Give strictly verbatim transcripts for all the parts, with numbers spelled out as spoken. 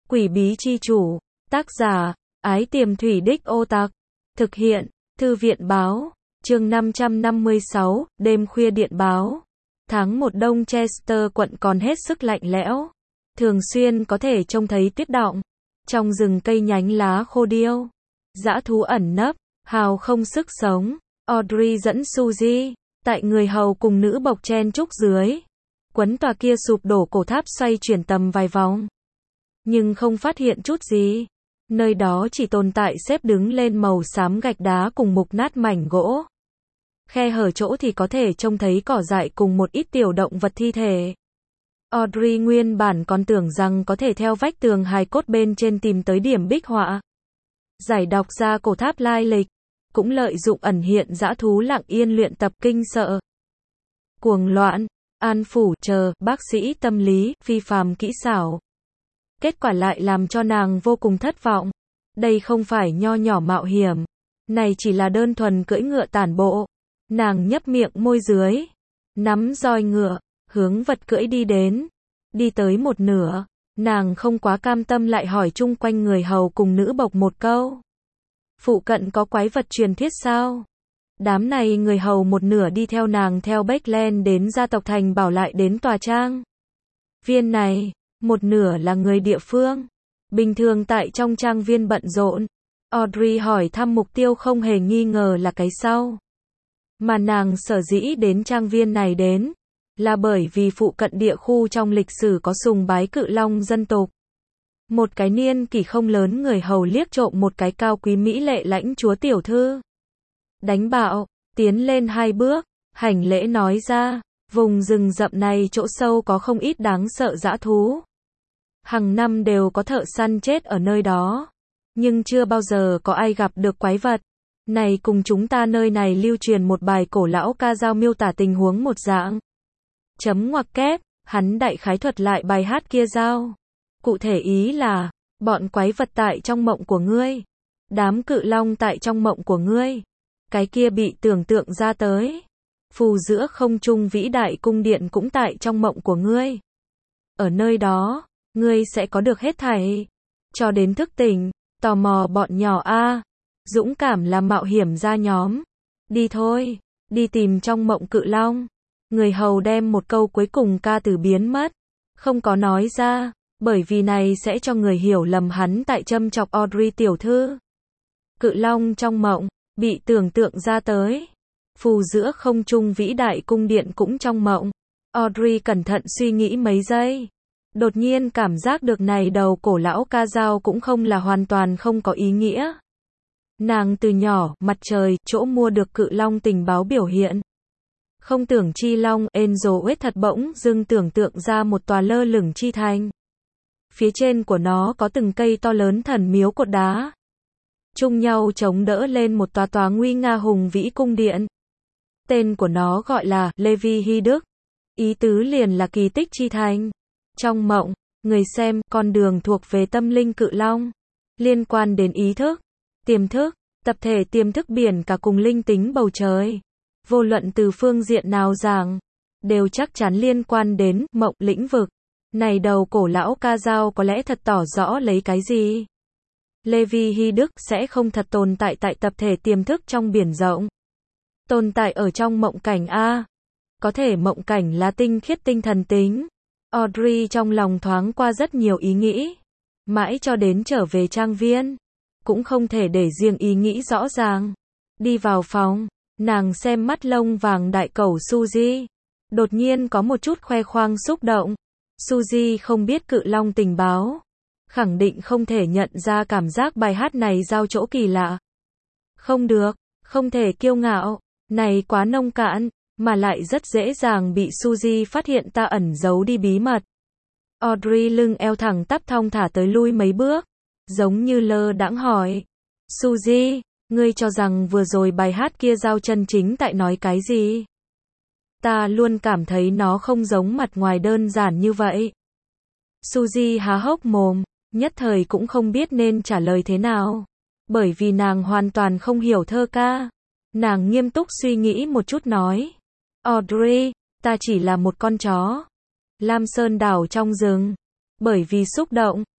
Quỷ bí chi chủ. Tác giả, Ái Tiềm Thủy Đích Ô Tặc. Thực hiện, Thư viện báo. Chương năm trăm năm mươi sáu, đêm khuya điện báo. Tháng một đông Chester quận còn hết sức lạnh lẽo. Thường xuyên có thể trông thấy tuyết đọng. Trong rừng cây nhánh lá khô điêu. Dã thú ẩn nấp, hào không sức sống. Audrey dẫn Suzy, tại người hầu cùng nữ bộc chen trúc dưới. Quấn tòa kia sụp đổ cổ tháp xoay chuyển tầm vài vòng. Nhưng không phát hiện chút gì. Nơi đó chỉ tồn tại xếp đứng lên màu xám gạch đá cùng mục nát mảnh gỗ. Khe hở chỗ thì có thể trông thấy cỏ dại cùng một ít tiểu động vật thi thể. Audrey nguyên bản còn tưởng rằng có thể theo vách tường hài cốt bên trên tìm tới điểm bích họa. Giải đọc ra cổ tháp lai lịch. Cũng lợi dụng ẩn hiện dã thú lặng yên luyện tập kinh sợ. Cuồng loạn, an phủ, chờ, bác sĩ tâm lý, phi phàm kỹ xảo. Kết quả lại làm cho nàng vô cùng thất vọng. Đây không phải nho nhỏ mạo hiểm. Này chỉ là đơn thuần cưỡi ngựa tản bộ. Nàng nhấp miệng môi dưới. Nắm roi ngựa, hướng vật cưỡi đi đến. Đi tới một nửa. Nàng không quá cam tâm lại hỏi chung quanh người hầu cùng nữ bộc một câu. Phụ cận có quái vật truyền thuyết sao? Đám này người hầu một nửa đi theo nàng theo Backland đến gia tộc thành bảo lại đến tòa trang viên này. Một nửa là người địa phương. Bình thường tại trong trang viên bận rộn. Audrey hỏi thăm mục tiêu không hề nghi ngờ là cái sau. Mà nàng sở dĩ đến trang viên này đến. Là bởi vì phụ cận địa khu trong lịch sử có sùng bái cự long dân tộc. Một cái niên kỷ không lớn người hầu liếc trộm một cái cao quý mỹ lệ lãnh chúa tiểu thư. Đánh bạo, tiến lên hai bước, hành lễ nói ra, vùng rừng rậm này chỗ sâu có không ít đáng sợ dã thú. Hàng năm đều có thợ săn chết ở nơi đó. Nhưng chưa bao giờ có ai gặp được quái vật. Này cùng chúng ta nơi này lưu truyền một bài cổ lão ca dao miêu tả tình huống một dạng. Chấm ngoặc kép, hắn đại khái thuật lại bài hát kia dao. Cụ thể ý là, bọn quái vật tại trong mộng của ngươi. Đám cự long tại trong mộng của ngươi. Cái kia bị tưởng tượng ra tới. Phù giữa không trung vĩ đại cung điện cũng tại trong mộng của ngươi. Ở nơi đó, ngươi sẽ có được hết thảy. Cho đến thức tỉnh, tò mò bọn nhỏ a, dũng cảm là mạo hiểm ra nhóm. Đi thôi, đi tìm trong mộng cự long. Người hầu đem một câu cuối cùng ca từ biến mất. Không có nói ra. Bởi vì này sẽ cho người hiểu lầm hắn tại châm chọc Audrey tiểu thư. Cự long trong mộng, bị tưởng tượng ra tới. Phù giữa không trung vĩ đại cung điện cũng trong mộng. Audrey cẩn thận suy nghĩ mấy giây. Đột nhiên cảm giác được này đầu cổ lão ca dao cũng không là hoàn toàn không có ý nghĩa. Nàng từ nhỏ, mặt trời, chỗ mua được cự long tình báo biểu hiện. Không tưởng chi long, Angel thật bỗng dưng tưởng tượng ra một tòa lơ lửng chi thành. Phía trên của nó có từng cây to lớn thần miếu cột đá. Chung nhau chống đỡ lên một tòa tòa nguy nga hùng vĩ cung điện. Tên của nó gọi là Levi Hy Đức. Ý tứ liền là kỳ tích chi thành. Trong mộng, người xem, con đường thuộc về tâm linh cự long. Liên quan đến ý thức, tiềm thức, tập thể tiềm thức biển cả cùng linh tính bầu trời. Vô luận từ phương diện nào giảng, đều chắc chắn liên quan đến mộng lĩnh vực. Này đầu cổ lão ca dao có lẽ thật tỏ rõ lấy cái gì. Levi Hy Đức sẽ không thật tồn tại tại tập thể tiềm thức trong biển rộng. Tồn tại ở trong mộng cảnh A. Có thể mộng cảnh là tinh khiết tinh thần tính. Audrey trong lòng thoáng qua rất nhiều ý nghĩ. Mãi cho đến trở về trang viên. Cũng không thể để riêng ý nghĩ rõ ràng. Đi vào phòng, nàng xem mắt lông vàng đại cẩu Suzy. Đột nhiên có một chút khoe khoang xúc động. Suzy không biết cự long tình báo. Khẳng định không thể nhận ra cảm giác bài hát này giao chỗ kỳ lạ. Không được, không thể kiêu ngạo. Này quá nông cạn, mà lại rất dễ dàng bị Suzy phát hiện ta ẩn giấu đi bí mật. Audrey lưng eo thẳng tắp thong thả tới lui mấy bước. Giống như lơ đãng hỏi. Suzy, ngươi cho rằng vừa rồi bài hát kia giao chân chính tại nói cái gì? Ta luôn cảm thấy nó không giống mặt ngoài đơn giản như vậy. Suzy há hốc mồm, nhất thời cũng không biết nên trả lời thế nào. Bởi vì nàng hoàn toàn không hiểu thơ ca. Nàng nghiêm túc suy nghĩ một chút nói. Audrey, ta chỉ là một con chó. Lam Sơn đảo trong rừng. Bởi vì xúc động,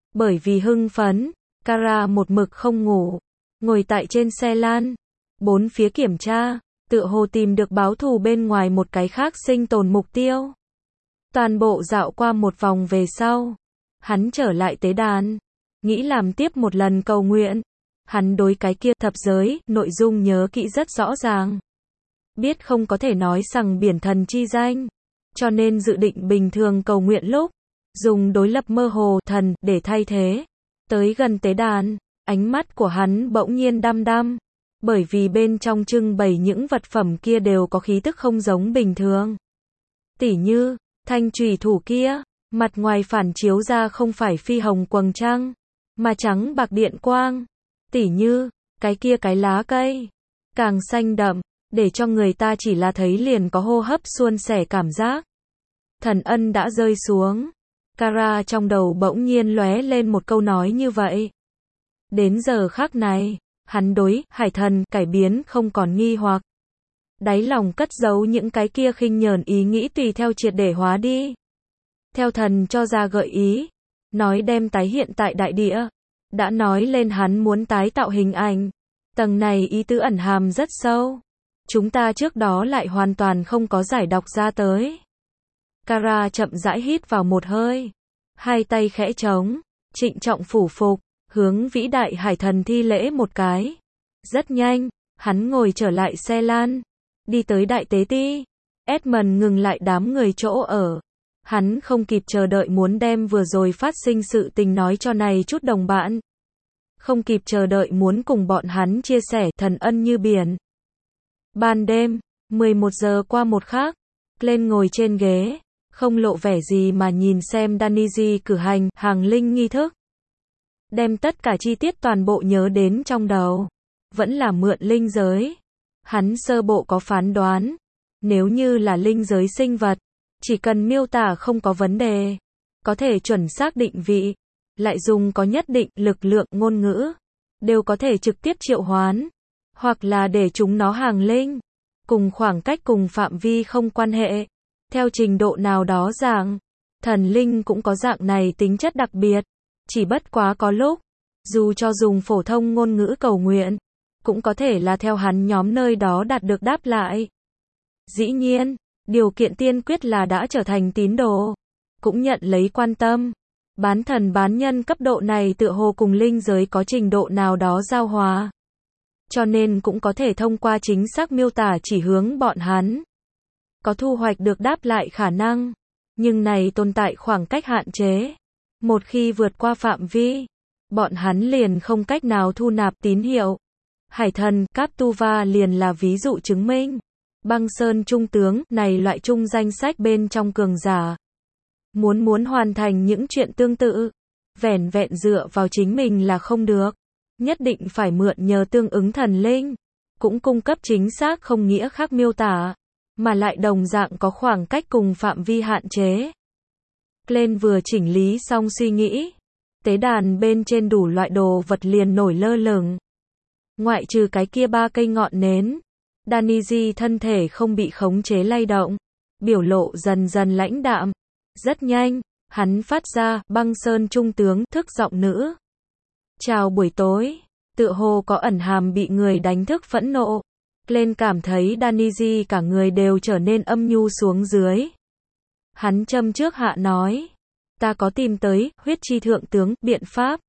Bởi vì hưng phấn, Kara một mực không ngủ, ngồi tại trên xe lan, bốn phía kiểm tra, tựa hồ tìm được báo thù bên ngoài một cái khác sinh tồn mục tiêu. Toàn bộ dạo qua một vòng về sau, hắn trở lại tế đàn, nghĩ làm tiếp một lần cầu nguyện. Hắn đối cái kia thập giới, nội dung nhớ kỹ rất rõ ràng. Biết không có thể nói rằng biển thần chi danh, cho nên dự định bình thường cầu nguyện lúc, dùng đối lập mơ hồ thần để thay thế. Tới gần tế đàn, ánh mắt của hắn bỗng nhiên đăm đăm, bởi vì bên trong trưng bày những vật phẩm kia đều có khí tức không giống bình thường. Tỉ như, thanh chùy thủ kia, mặt ngoài phản chiếu ra không phải phi hồng quầng trăng, mà trắng bạc điện quang. Tỉ như, cái kia cái lá cây, càng xanh đậm, để cho người ta chỉ là thấy liền có hô hấp suôn sẻ cảm giác. Thần ân đã rơi xuống. Kara trong đầu bỗng nhiên lóe lên một câu nói như vậy. Đến giờ khắc này, hắn đối hải thần cải biến không còn nghi hoặc. Đáy lòng cất giấu những cái kia khinh nhờn ý nghĩ tùy theo triệt để hóa đi. Theo thần cho ra gợi ý, nói đem tái hiện tại đại địa, đã nói lên hắn muốn tái tạo hình ảnh. Tầng này ý tứ ẩn hàm rất sâu. Chúng ta trước đó lại hoàn toàn không có giải đọc ra tới. Kara chậm rãi hít vào một hơi, hai tay khẽ trống, trịnh trọng phủ phục, hướng vĩ đại hải thần thi lễ một cái. Rất nhanh, hắn ngồi trở lại xe lan, đi tới đại tế ti. Edmund ngừng lại đám người chỗ ở. Hắn không kịp chờ đợi muốn đem vừa rồi phát sinh sự tình nói cho này chút đồng bạn. Không kịp chờ đợi muốn cùng bọn hắn chia sẻ thần ân như biển. Ban đêm, mười một giờ qua một khắc, Glenn ngồi trên ghế, không lộ vẻ gì mà nhìn xem Danny cử hành hàng linh nghi thức. Đem tất cả chi tiết toàn bộ nhớ đến trong đầu. Vẫn là mượn linh giới. Hắn sơ bộ có phán đoán. Nếu như là linh giới sinh vật, chỉ cần miêu tả không có vấn đề, có thể chuẩn xác định vị, lại dùng có nhất định lực lượng ngôn ngữ, đều có thể trực tiếp triệu hoán, hoặc là để chúng nó hàng linh, cùng khoảng cách cùng phạm vi không quan hệ. Theo trình độ nào đó giảng, thần linh cũng có dạng này tính chất đặc biệt, chỉ bất quá có lúc, dù cho dùng phổ thông ngôn ngữ cầu nguyện, cũng có thể là theo hắn nhóm nơi đó đạt được đáp lại. Dĩ nhiên, điều kiện tiên quyết là đã trở thành tín đồ, cũng nhận lấy quan tâm. Bán thần bán nhân cấp độ này tựa hồ cùng linh giới có trình độ nào đó giao hòa. Cho nên cũng có thể thông qua chính xác miêu tả chỉ hướng bọn hắn. Có thu hoạch được đáp lại khả năng. Nhưng này tồn tại khoảng cách hạn chế. Một khi vượt qua phạm vi, bọn hắn liền không cách nào thu nạp tín hiệu. Hải thần, Captuva liền là ví dụ chứng minh. Băng Sơn Trung tướng, này loại trung danh sách bên trong cường giả. Muốn muốn hoàn thành những chuyện tương tự, vẻn vẹn dựa vào chính mình là không được. Nhất định phải mượn nhờ tương ứng thần linh, cũng cung cấp chính xác không nghĩa khác miêu tả, mà lại đồng dạng có khoảng cách cùng phạm vi hạn chế. Glenn vừa chỉnh lý xong suy nghĩ, tế đàn bên trên đủ loại đồ vật liền nổi lơ lửng. Ngoại trừ cái kia ba cây ngọn nến, Danny thân thể không bị khống chế lay động, biểu lộ dần dần lãnh đạm. Rất nhanh, hắn phát ra, Băng Sơn Trung tướng, thức giọng nữ. Chào buổi tối, tựa hồ có ẩn hàm bị người đánh thức phẫn nộ. Glenn cảm thấy Danny cả người đều trở nên âm nhu xuống dưới. Hắn châm trước hạ nói, ta có tìm tới, huyết chi thượng tướng, biện pháp.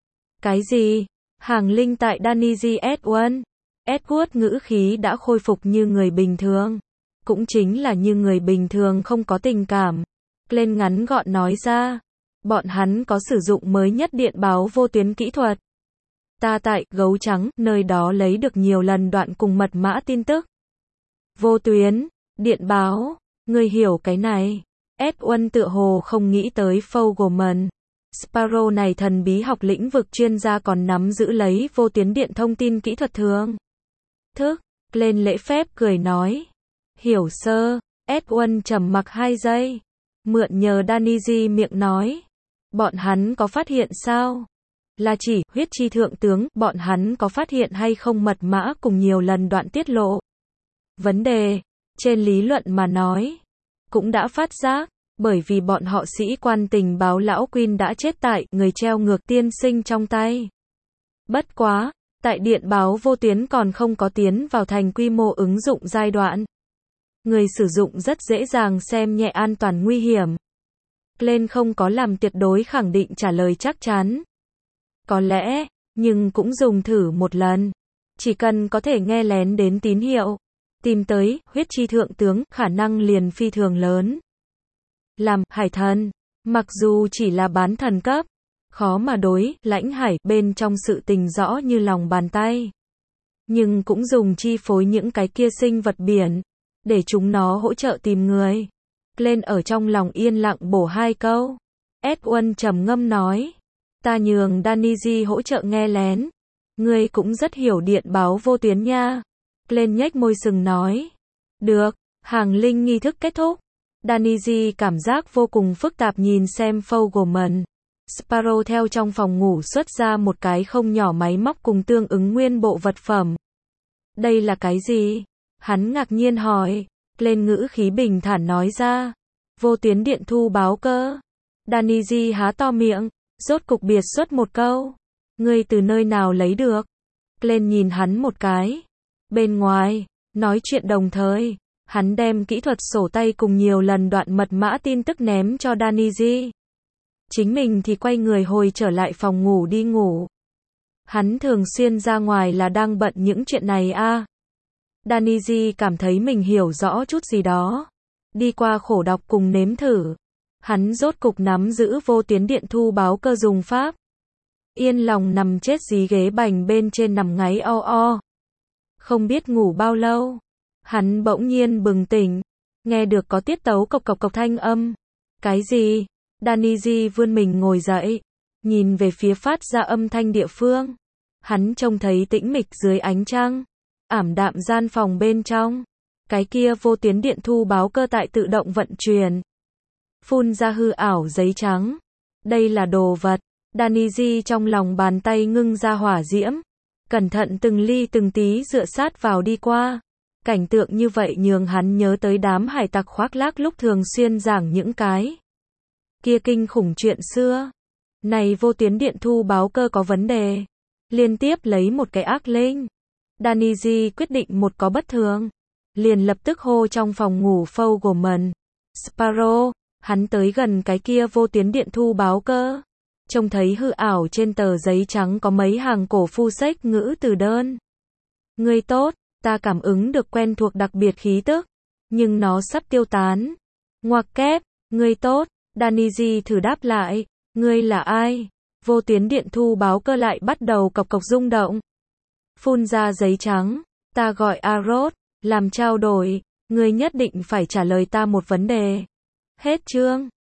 Cái gì? Hàng linh tại Danny Edward. Edward ngữ khí đã khôi phục như người bình thường. Cũng chính là như người bình thường không có tình cảm. Glenn ngắn gọn nói ra, bọn hắn có sử dụng mới nhất điện báo vô tuyến kỹ thuật. Ta tại gấu trắng, nơi đó lấy được nhiều lần đoạn cùng mật mã tin tức. Vô tuyến, điện báo, ngươi hiểu cái này. Edward tựa hồ không nghĩ tới Fogelman. Sparrow này thần bí học lĩnh vực chuyên gia còn nắm giữ lấy vô tuyến điện thông tin kỹ thuật thường. Thức, Glenn lễ phép cười nói. Hiểu sơ, Edward trầm mặc hai giây. Mượn nhờ Danny miệng nói. Bọn hắn có phát hiện sao? Là chỉ, huyết chi thượng tướng, bọn hắn có phát hiện hay không mật mã cùng nhiều lần đoạn tiết lộ. Vấn đề, trên lý luận mà nói, cũng đã phát giác, bởi vì bọn họ sĩ quan tình báo lão Queen đã chết tại người treo ngược tiên sinh trong tay. Bất quá, tại điện báo vô tuyến còn không có tiến vào thành quy mô ứng dụng giai đoạn. Người sử dụng rất dễ dàng xem nhẹ an toàn nguy hiểm. Glenn không có làm tuyệt đối khẳng định trả lời chắc chắn. Có lẽ, nhưng cũng dùng thử một lần. Chỉ cần có thể nghe lén đến tín hiệu, tìm tới huyết chi thượng tướng, khả năng liền phi thường lớn. Làm hải thần, mặc dù chỉ là bán thần cấp, khó mà đối lãnh hải bên trong sự tình rõ như lòng bàn tay. Nhưng cũng dùng chi phối những cái kia sinh vật biển, để chúng nó hỗ trợ tìm người. Glenn ở trong lòng yên lặng bổ hai câu. Edwin trầm ngâm nói, ta nhường Danny hỗ trợ nghe lén. Ngươi cũng rất hiểu điện báo vô tuyến nha. Glenn nhếch môi sừng nói, được. Hàng linh nghi thức kết thúc. Danny cảm giác vô cùng phức tạp nhìn xem Fogelman. Sparrow theo trong phòng ngủ xuất ra một cái không nhỏ máy móc cùng tương ứng nguyên bộ vật phẩm. Đây là cái gì? Hắn ngạc nhiên hỏi. Lên ngữ khí bình thản nói ra. Vô tuyến điện thu báo cơ. Danny há to miệng, rốt cục biệt xuất một câu. Ngươi từ nơi nào lấy được? Lên nhìn hắn một cái. Bên ngoài, nói chuyện đồng thời, hắn đem kỹ thuật sổ tay cùng nhiều lần đoạn mật mã tin tức ném cho Danny. Chính mình thì quay người hồi trở lại phòng ngủ đi ngủ. Hắn thường xuyên ra ngoài là đang bận những chuyện này a. À. Danny cảm thấy mình hiểu rõ chút gì đó. Đi qua khổ đọc cùng nếm thử. Hắn rốt cục nắm giữ vô tuyến điện thu báo cơ dùng pháp. Yên lòng nằm chết dí ghế bành bên trên nằm ngáy o o. Không biết ngủ bao lâu. Hắn bỗng nhiên bừng tỉnh. Nghe được có tiết tấu cộc cộc cộc thanh âm. Cái gì? Danny vươn mình ngồi dậy. Nhìn về phía phát ra âm thanh địa phương. Hắn trông thấy tĩnh mịch dưới ánh trăng. Ảm đạm gian phòng bên trong. Cái kia vô tuyến điện thu báo cơ tại tự động vận chuyển. Phun ra hư ảo giấy trắng. Đây là đồ vật. Danny trong lòng bàn tay ngưng ra hỏa diễm. Cẩn thận từng ly từng tí dựa sát vào đi qua. Cảnh tượng như vậy nhường hắn nhớ tới đám hải tặc khoác lác lúc thường xuyên giảng những cái kia kinh khủng chuyện xưa. Này vô tuyến điện thu báo cơ có vấn đề. Liên tiếp lấy một cái ác linh. Danny quyết định một có bất thường. Liền lập tức hô trong phòng ngủ Fogelman. Sparrow, hắn tới gần cái kia vô tuyến điện thu báo cơ. Trông thấy hư ảo trên tờ giấy trắng có mấy hàng cổ phu sách ngữ từ đơn. Ngươi tốt, ta cảm ứng được quen thuộc đặc biệt khí tức. Nhưng nó sắp tiêu tán. Ngoặc kép, ngươi tốt. Danny thử đáp lại. Ngươi là ai? Vô tuyến điện thu báo cơ lại bắt đầu cộc cộc rung động. Phun ra giấy trắng. Ta gọi Arrow. Làm trao đổi. Ngươi nhất định phải trả lời ta một vấn đề. Hết chương.